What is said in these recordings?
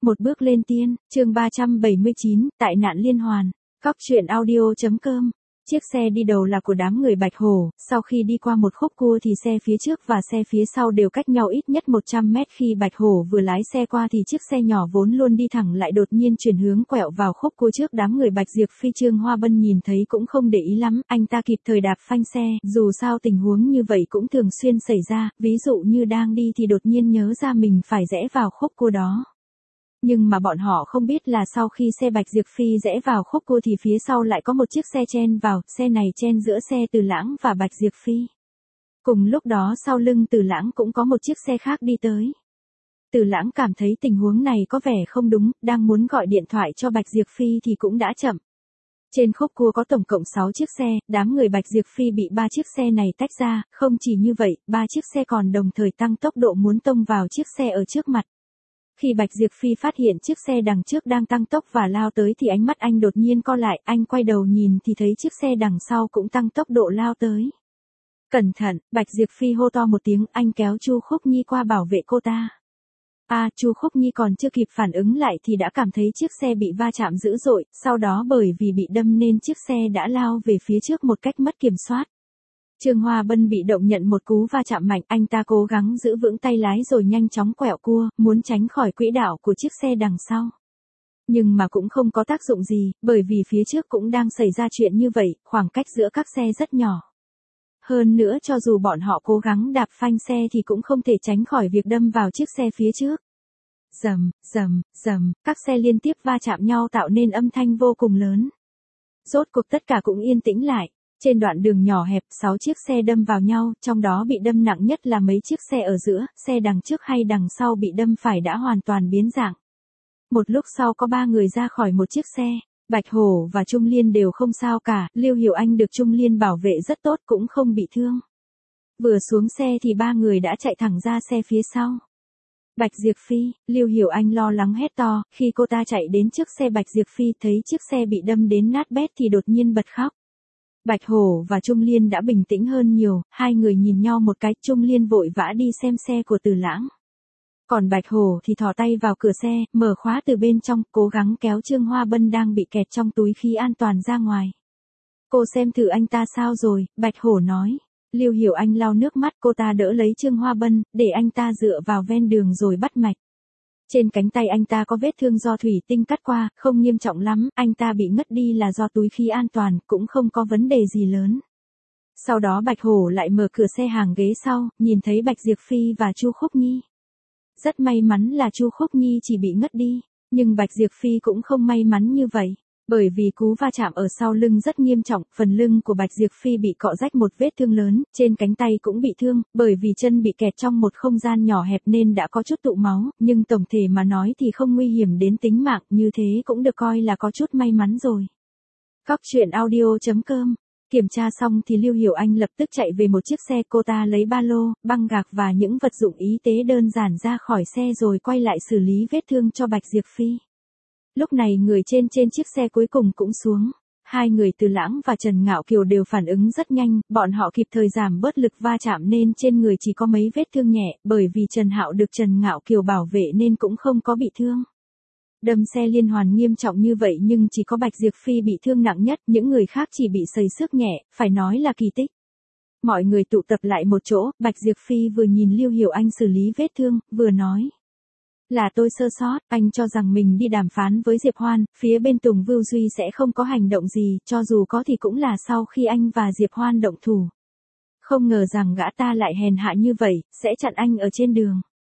Một bước lên tiên, chương 379, tại nạn liên hoàn. Góc truyện audio.com. Chiếc xe đi đầu là của đám người Bạch Hổ, sau khi đi qua một khúc cua thì xe phía trước và xe phía sau đều cách nhau ít nhất 100 mét. Khi Bạch Hổ vừa lái xe qua thì chiếc xe nhỏ vốn luôn đi thẳng lại đột nhiên chuyển hướng quẹo vào khúc cua trước đám người Bạch Diệp Phi. Trương Hoa Bân nhìn thấy cũng không để ý lắm, anh ta kịp thời đạp phanh xe, dù sao tình huống như vậy cũng thường xuyên xảy ra, ví dụ như đang đi thì đột nhiên nhớ ra mình phải rẽ vào khúc cua đó. Nhưng mà bọn họ không biết là sau khi xe Bạch Diệp Phi rẽ vào khúc cua thì phía sau lại có một chiếc xe chen vào, xe này chen giữa xe Từ Lãng và Bạch Diệp Phi. Cùng lúc đó sau lưng Từ Lãng cũng có một chiếc xe khác đi tới. Từ Lãng cảm thấy tình huống này có vẻ không đúng, đang muốn gọi điện thoại cho Bạch Diệp Phi thì cũng đã chậm. Trên khúc cua có tổng cộng 6 chiếc xe, đám người Bạch Diệp Phi bị 3 chiếc xe này tách ra, không chỉ như vậy, 3 chiếc xe còn đồng thời tăng tốc độ muốn tông vào chiếc xe ở trước mặt. Khi Bạch Diệp Phi phát hiện chiếc xe đằng trước đang tăng tốc và lao tới thì ánh mắt anh đột nhiên co lại, anh quay đầu nhìn thì thấy chiếc xe đằng sau cũng tăng tốc độ lao tới. Cẩn thận, Bạch Diệp Phi hô to một tiếng, anh kéo Chu Khúc Nhi qua bảo vệ cô ta. Chu Khúc Nhi còn chưa kịp phản ứng lại thì đã cảm thấy chiếc xe bị va chạm dữ dội, sau đó bởi vì bị đâm nên chiếc xe đã lao về phía trước một cách mất kiểm soát. Trương Hoa Bân bị động nhận một cú va chạm mạnh, anh ta cố gắng giữ vững tay lái rồi nhanh chóng quẹo cua, muốn tránh khỏi quỹ đạo của chiếc xe đằng sau. Nhưng mà cũng không có tác dụng gì, bởi vì phía trước cũng đang xảy ra chuyện như vậy, khoảng cách giữa các xe rất nhỏ. Hơn nữa cho dù bọn họ cố gắng đạp phanh xe thì cũng không thể tránh khỏi việc đâm vào chiếc xe phía trước. Rầm, rầm, rầm, các xe liên tiếp va chạm nhau tạo nên âm thanh vô cùng lớn. Rốt cuộc tất cả cũng yên tĩnh lại. Trên đoạn đường nhỏ hẹp, 6 chiếc xe đâm vào nhau, trong đó bị đâm nặng nhất là mấy chiếc xe ở giữa, xe đằng trước hay đằng sau bị đâm phải đã hoàn toàn biến dạng. Một lúc sau có 3 người ra khỏi một chiếc xe, Bạch Hổ và Trung Liên đều không sao cả, Lưu Hiểu Anh được Trung Liên bảo vệ rất tốt cũng không bị thương. Vừa xuống xe thì 3 người đã chạy thẳng ra xe phía sau. Bạch Diệp Phi, Lưu Hiểu Anh lo lắng hét to, khi cô ta chạy đến trước xe Bạch Diệp Phi thấy chiếc xe bị đâm đến nát bét thì đột nhiên bật khóc. Bạch Hổ và Trung Liên đã bình tĩnh hơn nhiều, hai người nhìn nhau một cái, Trung Liên vội vã đi xem xe của Từ Lãng. Còn Bạch Hổ thì thò tay vào cửa xe, mở khóa từ bên trong, cố gắng kéo Trương Hoa Bân đang bị kẹt trong túi khí an toàn ra ngoài. Cô xem thử anh ta sao rồi, Bạch Hổ nói. Lưu Hiểu Anh lau nước mắt, cô ta đỡ lấy Trương Hoa Bân, để anh ta dựa vào ven đường rồi bắt mạch. Trên cánh tay anh ta có vết thương do thủy tinh cắt qua, không nghiêm trọng lắm, anh ta bị ngất đi là do túi khí an toàn, cũng không có vấn đề gì lớn. Sau đó Bạch Hổ lại mở cửa xe hàng ghế sau, nhìn thấy Bạch Diệp Phi và Chu Khúc Nhi. Rất may mắn là Chu Khúc Nhi chỉ bị ngất đi, nhưng Bạch Diệp Phi cũng không may mắn như vậy. Bởi vì cú va chạm ở sau lưng rất nghiêm trọng, phần lưng của Bạch Diệp Phi bị cọ rách một vết thương lớn, trên cánh tay cũng bị thương, bởi vì chân bị kẹt trong một không gian nhỏ hẹp nên đã có chút tụ máu, nhưng tổng thể mà nói thì không nguy hiểm đến tính mạng, như thế cũng được coi là có chút may mắn rồi. Góc truyện audio.com. Kiểm tra xong thì Lưu Hiểu Anh lập tức chạy về một chiếc xe, cô ta lấy ba lô, băng gạc và những vật dụng y tế đơn giản ra khỏi xe rồi quay lại xử lý vết thương cho Bạch Diệp Phi. Lúc này người trên chiếc xe cuối cùng cũng xuống. Hai người Từ Lãng và Trần Ngạo Kiều đều phản ứng rất nhanh, bọn họ kịp thời giảm bớt lực va chạm nên trên người chỉ có mấy vết thương nhẹ, bởi vì Trần Hạo được Trần Ngạo Kiều bảo vệ nên cũng không có bị thương. Đâm xe liên hoàn nghiêm trọng như vậy nhưng chỉ có Bạch Diệp Phi bị thương nặng nhất, những người khác chỉ bị sầy xước nhẹ, phải nói là kỳ tích. Mọi người tụ tập lại một chỗ, Bạch Diệp Phi vừa nhìn Lưu Hiểu Anh xử lý vết thương, vừa nói. Là tôi sơ sót, anh cho rằng mình đi đàm phán với Diệp Hoan, phía bên Tùng Vưu Duy sẽ không có hành động gì, cho dù có thì cũng là sau khi anh và Diệp Hoan động thủ. Không ngờ rằng gã ta lại hèn hạ như vậy, sẽ chặn anh ở trên đường.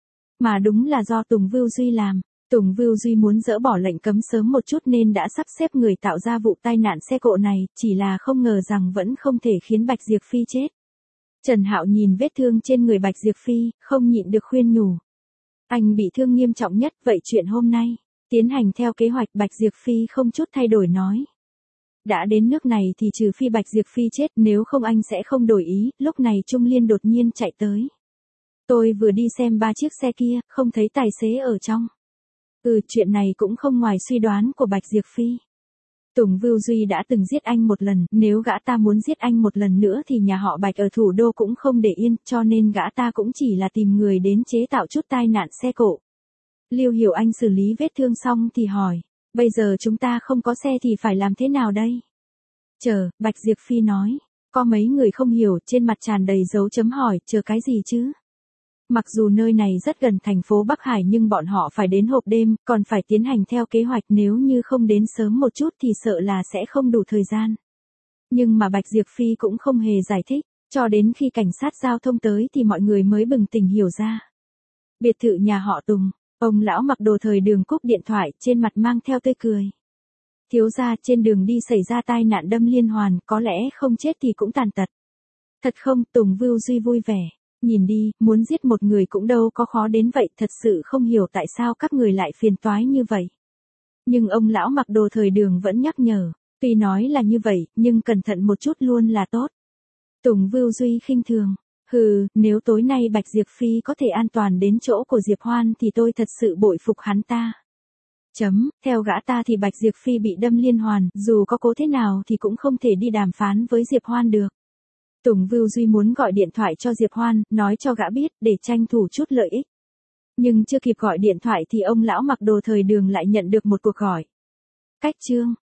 Mà đúng là do Tùng Vưu Duy làm. Tùng Vưu Duy muốn dỡ bỏ lệnh cấm sớm một chút nên đã sắp xếp người tạo ra vụ tai nạn xe cộ này, chỉ là không ngờ rằng vẫn không thể khiến Bạch Diệp Phi chết. Trần Hạo nhìn vết thương trên người Bạch Diệp Phi, không nhịn được khuyên nhủ. Anh bị thương nghiêm trọng nhất, vậy chuyện hôm nay, tiến hành theo kế hoạch. Bạch Diệp Phi không chút thay đổi nói. Đã đến nước này thì trừ phi Bạch Diệp Phi chết, nếu không anh sẽ không đổi ý. Lúc này Trung Liên đột nhiên chạy tới. Tôi vừa đi xem 3 chiếc xe kia, không thấy tài xế ở trong. Chuyện này cũng không ngoài suy đoán của Bạch Diệp Phi. Tùng Vưu Duy đã từng giết anh một lần, nếu gã ta muốn giết anh một lần nữa thì nhà họ Bạch ở thủ đô cũng không để yên, cho nên gã ta cũng chỉ là tìm người đến chế tạo chút tai nạn xe cộ. Lưu Hiểu Anh xử lý vết thương xong thì hỏi, bây giờ chúng ta không có xe thì phải làm thế nào đây? Chờ, Bạch Diệp Phi nói, có mấy người không hiểu, trên mặt tràn đầy dấu chấm hỏi, chờ cái gì chứ? Mặc dù nơi này rất gần thành phố Bắc Hải nhưng bọn họ phải đến hộp đêm, còn phải tiến hành theo kế hoạch, nếu như không đến sớm một chút thì sợ là sẽ không đủ thời gian. Nhưng mà Bạch Diệp Phi cũng không hề giải thích, cho đến khi cảnh sát giao thông tới thì mọi người mới bừng tỉnh hiểu ra. Biệt thự nhà họ Tùng, ông lão mặc đồ thời Đường cúp điện thoại, trên mặt mang theo tươi cười. Thiếu gia, trên đường đi xảy ra tai nạn đâm liên hoàn, có lẽ không chết thì cũng tàn tật. Thật không? Tùng Vưu Duy vui vẻ. Nhìn đi, muốn giết một người cũng đâu có khó đến vậy, thật sự không hiểu tại sao các người lại phiền toái như vậy. Nhưng ông lão mặc đồ thời Đường vẫn nhắc nhở, tuy nói là như vậy, nhưng cẩn thận một chút luôn là tốt. Tùng Vưu Duy khinh thường, hừ, nếu tối nay Bạch Diệp Phi có thể an toàn đến chỗ của Diệp Hoan thì tôi thật sự bội phục hắn ta. Theo gã ta thì Bạch Diệp Phi bị đâm liên hoàn, dù có cố thế nào thì cũng không thể đi đàm phán với Diệp Hoan được. Tùng Vưu Duy muốn gọi điện thoại cho Diệp Hoan, nói cho gã biết, để tranh thủ chút lợi ích. Nhưng chưa kịp gọi điện thoại thì ông lão mặc đồ thời Đường lại nhận được một cuộc gọi. Cách chương